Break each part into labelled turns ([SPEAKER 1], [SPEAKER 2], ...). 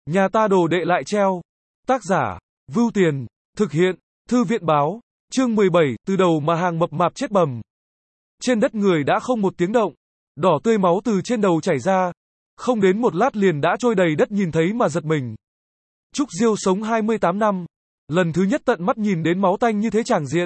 [SPEAKER 1] Nhà ta đồ đệ lại treo. Tác giả, Vưu Tiền, thực hiện, Thư viện báo, chương 17, từ đầu mà hàng mập mạp chết bầm. Trên đất người đã không một tiếng động, đỏ tươi máu từ trên đầu chảy ra, không đến một lát liền đã trôi đầy đất, nhìn thấy mà giật mình. Trúc Diêu sống 28 năm, lần thứ nhất tận mắt nhìn đến máu tanh như thế tràng diện.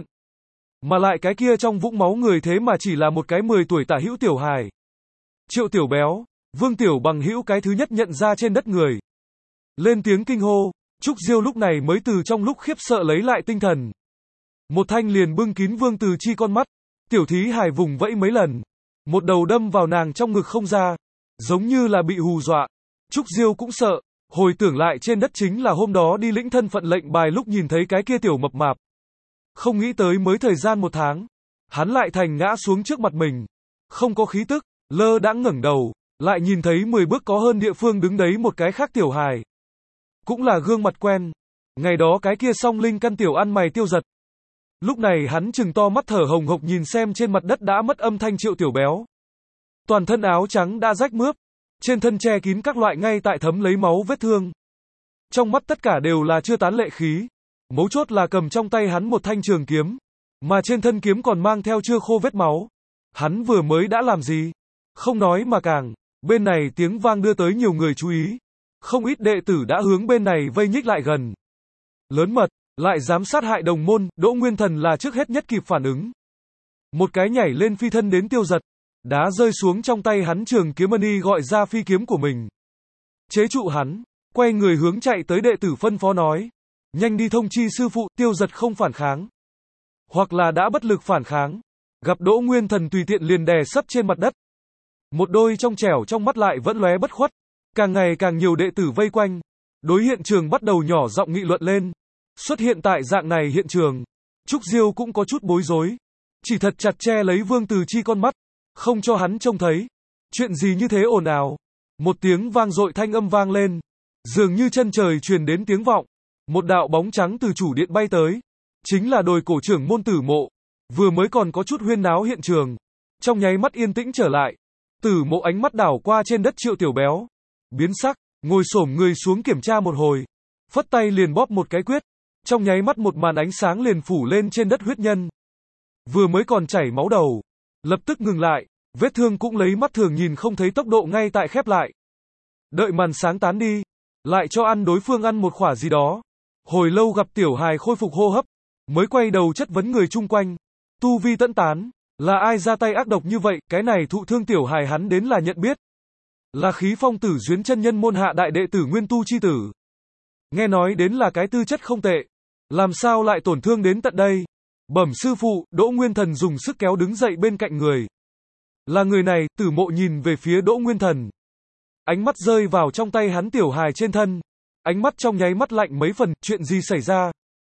[SPEAKER 1] Mà lại cái kia trong vũng máu người thế mà chỉ là một cái 10 tuổi tả hữu tiểu hài. Triệu Tiểu Béo, Vương Tiểu Bằng hữu cái thứ nhất nhận ra trên đất người. Lên tiếng kinh hô, Trúc Diêu lúc này mới từ trong lúc khiếp sợ lấy lại tinh thần. Một thanh liền bưng kín Vương Từ Chi con mắt, tiểu thí hài vùng vẫy mấy lần, một đầu đâm vào nàng trong ngực không ra, giống như là bị hù dọa. Trúc Diêu cũng sợ, hồi tưởng lại trên đất chính là hôm đó đi lĩnh thân phận lệnh bài lúc nhìn thấy cái kia tiểu mập mạp. Không nghĩ tới mới thời gian 1 tháng, hắn lại thành ngã xuống trước mặt mình, không có khí tức, lơ đãng ngẩng đầu, lại nhìn thấy 10 bước có hơn địa phương đứng đấy một cái khác tiểu hài. Cũng là gương mặt quen, ngày đó cái kia song linh căn tiểu ăn mày Tiêu Giật. Lúc này hắn trừng to mắt thở hồng hộc nhìn xem trên mặt đất đã mất âm thanh Triệu Tiểu Béo. Toàn thân áo trắng đã rách mướp, trên thân che kín các loại ngay tại thấm lấy máu vết thương. Trong mắt tất cả đều là chưa tán lệ khí, mấu chốt là cầm trong tay hắn một thanh trường kiếm, mà trên thân kiếm còn mang theo chưa khô vết máu. Hắn vừa mới đã làm gì? Không nói mà càng, bên này tiếng vang đưa tới nhiều người chú ý. Không ít đệ tử đã hướng bên này vây nhích lại gần. Lớn mật, lại dám sát hại đồng môn, Đỗ Nguyên Thần là trước hết nhất kịp phản ứng. Một cái nhảy lên phi thân đến Tiêu Giật, đá rơi xuống trong tay hắn trường kiếm mani gọi ra phi kiếm của mình. Chế trụ hắn, quay người hướng chạy tới đệ tử phân phó nói. Nhanh đi thông chi sư phụ, Tiêu Giật không phản kháng. Hoặc là đã bất lực phản kháng. Gặp Đỗ Nguyên Thần tùy tiện liền đè sấp trên mặt đất. Một đôi trong trẻo trong mắt lại vẫn lóe bất khuất. Càng ngày càng nhiều đệ tử vây quanh. Đối hiện trường bắt đầu nhỏ giọng nghị luận lên. Xuất hiện tại dạng này hiện trường, Trúc Diêu cũng có chút bối rối. Chỉ thật chặt che lấy Vương Từ Chi con mắt, không cho hắn trông thấy. Chuyện gì như thế ồn ào? Một tiếng vang dội thanh âm vang lên. Dường như chân trời truyền đến tiếng vọng. Một đạo bóng trắng từ chủ điện bay tới. Chính là Đồi Cổ trưởng môn Tử Mộ. Vừa mới còn có chút huyên náo hiện trường, trong nháy mắt yên tĩnh trở lại. Tử Mộ ánh mắt đảo qua trên đất Triệu Tiểu Béo, biến sắc, ngồi xổm người xuống kiểm tra một hồi, phất tay liền bóp một cái quyết. Trong nháy mắt một màn ánh sáng liền phủ lên trên đất huyết nhân. Vừa mới còn chảy máu đầu, lập tức ngừng lại, vết thương cũng lấy mắt thường nhìn không thấy tốc độ ngay tại khép lại. Đợi màn sáng tán đi, lại cho ăn đối phương ăn một khỏa gì đó. Hồi lâu gặp tiểu hài khôi phục hô hấp, mới quay đầu chất vấn người chung quanh. Tu vi tận tán, là ai ra tay ác độc như vậy? Cái này thụ thương tiểu hài hắn đến là nhận biết. Là Khí Phong Tử Duyến chân nhân môn hạ đại đệ tử Nguyên Tu chi tử. Nghe nói đến là cái tư chất không tệ, làm sao lại tổn thương đến tận đây? Bẩm sư phụ, Đỗ Nguyên Thần dùng sức kéo đứng dậy bên cạnh người. Là người này. Tử Mộ nhìn về phía Đỗ Nguyên Thần. Ánh mắt rơi vào trong tay hắn tiểu hài trên thân. Ánh mắt trong nháy mắt lạnh mấy phần, chuyện gì xảy ra?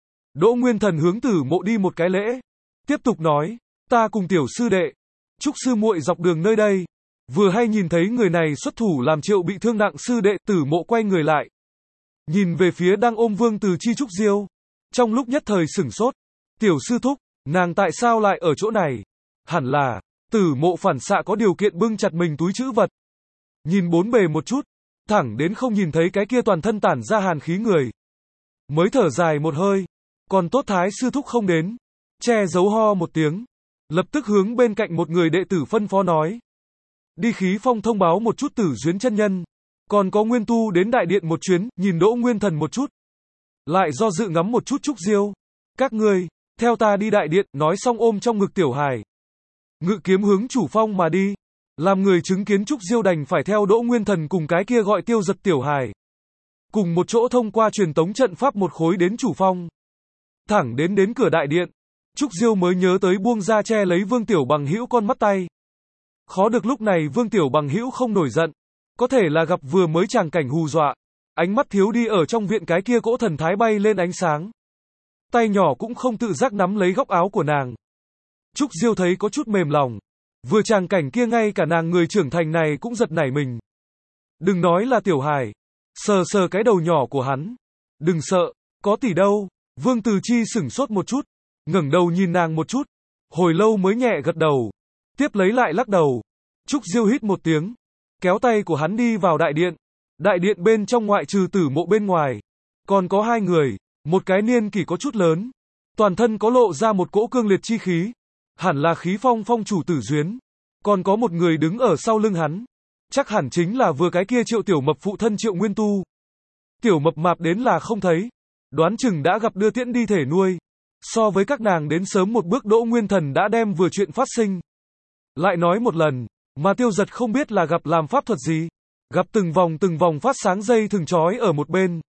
[SPEAKER 1] Đỗ Nguyên Thần hướng Tử Mộ đi một cái lễ. Tiếp tục nói, ta cùng tiểu sư đệ, Trúc sư muội dọc đường nơi đây. Vừa hay nhìn thấy người này xuất thủ làm Triệu bị thương nặng sư đệ. Tử Mộ quay người lại. Nhìn về phía đang ôm Vương Từ Chi Trúc Diêu. Trong lúc nhất thời sửng sốt. Tiểu sư thúc, nàng tại sao lại ở chỗ này? Hẳn là, Tử Mộ phản xạ có điều kiện bưng chặt mình túi trữ vật. Nhìn bốn bề một chút, thẳng đến không nhìn thấy cái kia toàn thân tản ra hàn khí người. Mới thở dài một hơi, còn tốt Thái sư thúc không đến. Che giấu ho một tiếng, lập tức hướng bên cạnh một người đệ tử phân phó nói. Đi Khí Phong thông báo một chút Tử Duyến chân nhân. Còn có Nguyên Tu đến đại điện một chuyến, nhìn Đỗ Nguyên Thần một chút. Lại do dự ngắm một chút Trúc Diêu. Các ngươi, theo ta đi đại điện, nói xong ôm trong ngực tiểu hài. Ngự kiếm hướng chủ phong mà đi. Làm người chứng kiến Trúc Diêu đành phải theo Đỗ Nguyên Thần cùng cái kia gọi Tiêu Giật tiểu hài. Cùng một chỗ thông qua truyền tống trận pháp một khối đến chủ phong. Thẳng đến cửa đại điện. Trúc Diêu mới nhớ tới buông ra che lấy Vương Tiểu Bằng hữu con mắt tay. Khó được lúc này Vương Tiểu Bằng hữu không nổi giận. Có thể là gặp vừa mới tràng cảnh hù dọa. Ánh mắt thiếu đi ở trong viện cái kia cỗ thần thái bay lên ánh sáng. Tay nhỏ cũng không tự giác nắm lấy góc áo của nàng. Trúc Diêu thấy có chút mềm lòng. Vừa tràng cảnh kia ngay cả nàng người trưởng thành này cũng giật nảy mình. Đừng nói là tiểu hài. Sờ sờ cái đầu nhỏ của hắn. Đừng sợ, có tỷ đâu. Vương Từ Chi sửng sốt một chút. Ngẩng đầu nhìn nàng một chút. Hồi lâu mới nhẹ gật đầu. Tiếp lấy lại lắc đầu. Trúc Diêu hít một tiếng. Kéo tay của hắn đi vào đại điện. Đại điện bên trong ngoại trừ Tử Mộ bên ngoài, còn có hai người, một cái niên kỷ có chút lớn, toàn thân có lộ ra một cỗ cương liệt chi khí, hẳn là khí phong phong chủ Tử Duyến, còn có một người đứng ở sau lưng hắn, chắc hẳn chính là vừa cái kia Triệu Tiểu Mập phụ thân Triệu Nguyên Tu. Tiểu Mập mạp đến là không thấy, đoán chừng đã gặp đưa tiễn đi thể nuôi, so với các nàng đến sớm một bước Đỗ Nguyên Thần đã đem vừa chuyện phát sinh. Lại nói một lần, mà Tiêu Giật không biết là gặp làm pháp thuật gì, gặp từng vòng phát sáng dây thừng trói ở một bên.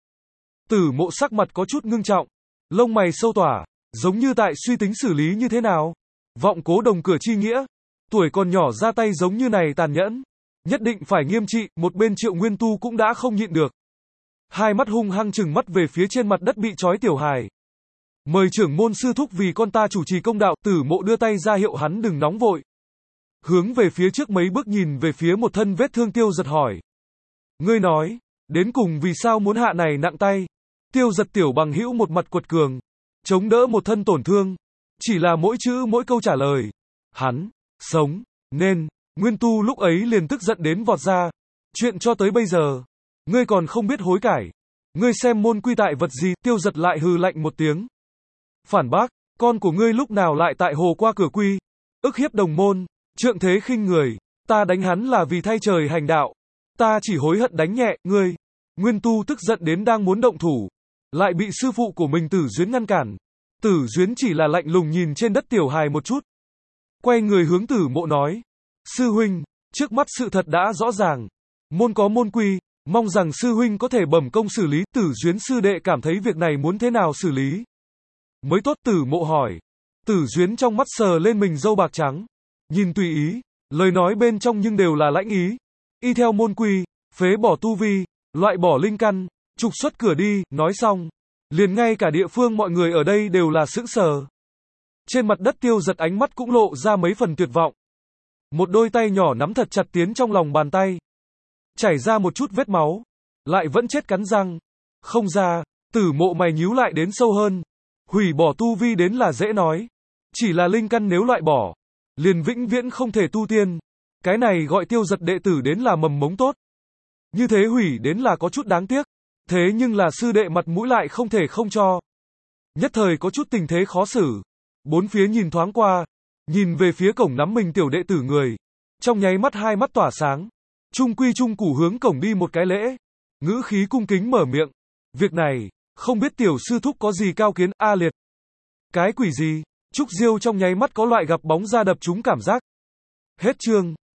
[SPEAKER 1] Tử Mộ sắc mặt có chút ngưng trọng, lông mày sâu tỏa, giống như tại suy tính xử lý như thế nào. Vọng Cố Đồng cửa chi nghĩa, tuổi còn nhỏ ra tay giống như này tàn nhẫn, nhất định phải nghiêm trị. Một bên Triệu Nguyên Tu cũng đã không nhịn được, hai mắt hung hăng trừng mắt về phía trên mặt đất bị trói tiểu hài. Mời trưởng môn sư thúc vì con ta chủ trì công đạo. Tử Mộ đưa tay ra hiệu hắn đừng nóng vội, hướng về phía trước mấy bước nhìn về phía một thân vết thương Tiêu Giật hỏi: ngươi nói, đến cùng vì sao muốn hạ này nặng tay? Tiêu Giật tiểu bằng hữu một mặt quật cường, chống đỡ một thân tổn thương, chỉ là mỗi chữ mỗi câu trả lời. Hắn, sống, nên, Nguyên Tu lúc ấy liền tức giận đến vọt ra. Chuyện cho tới bây giờ, ngươi còn không biết hối cải. Ngươi xem môn quy tại vật gì? Tiêu Giật lại hừ lạnh một tiếng. Phản bác, con của ngươi lúc nào lại tại hồ qua cửa quy, ức hiếp đồng môn, trượng thế khinh người, ta đánh hắn là vì thay trời hành đạo. Ta chỉ hối hận đánh nhẹ, ngươi. Nguyên Tu tức giận đến đang muốn động thủ, lại bị sư phụ của mình Tử Duyến ngăn cản. Tử Duyến chỉ là lạnh lùng nhìn trên đất tiểu hài một chút, quay người hướng Tử Mộ nói: sư huynh, trước mắt sự thật đã rõ ràng, môn có môn quy, mong rằng sư huynh có thể bẩm công xử lý. Tử Duyến sư đệ cảm thấy việc này muốn thế nào xử lý mới tốt? Tử Mộ hỏi. Tử Duyến trong mắt sờ lên mình râu bạc trắng, nhìn tùy ý, lời nói bên trong nhưng đều là lãnh ý. Y theo môn quy, phế bỏ tu vi, loại bỏ linh căn, trục xuất cửa đi. Nói xong, liền ngay cả địa phương mọi người ở đây đều là sững sờ. Trên mặt đất Tiêu Giật ánh mắt cũng lộ ra mấy phần tuyệt vọng. Một đôi tay nhỏ nắm thật chặt tiến trong lòng bàn tay, chảy ra một chút vết máu, lại vẫn chết cắn răng. Không ra. Tử Mộ mày nhíu lại đến sâu hơn. Hủy bỏ tu vi đến là dễ nói, chỉ là linh căn nếu loại bỏ, liền vĩnh viễn không thể tu tiên. Cái này gọi Tiêu Giật đệ tử đến là mầm mống tốt, như thế hủy đến là có chút đáng tiếc. Thế nhưng là sư đệ mặt mũi lại không thể không cho. Nhất thời có chút tình thế khó xử. Bốn phía nhìn thoáng qua, nhìn về phía cổng nắm mình tiểu đệ tử người, trong nháy mắt hai mắt tỏa sáng, trung quy trung củ hướng cổng đi một cái lễ, ngữ khí cung kính mở miệng: việc này, không biết tiểu sư thúc có gì cao kiến? A liệt. Cái quỷ gì? Trúc Diêu trong nháy mắt có loại gặp bóng ra đập trúng cảm giác. Hết chương.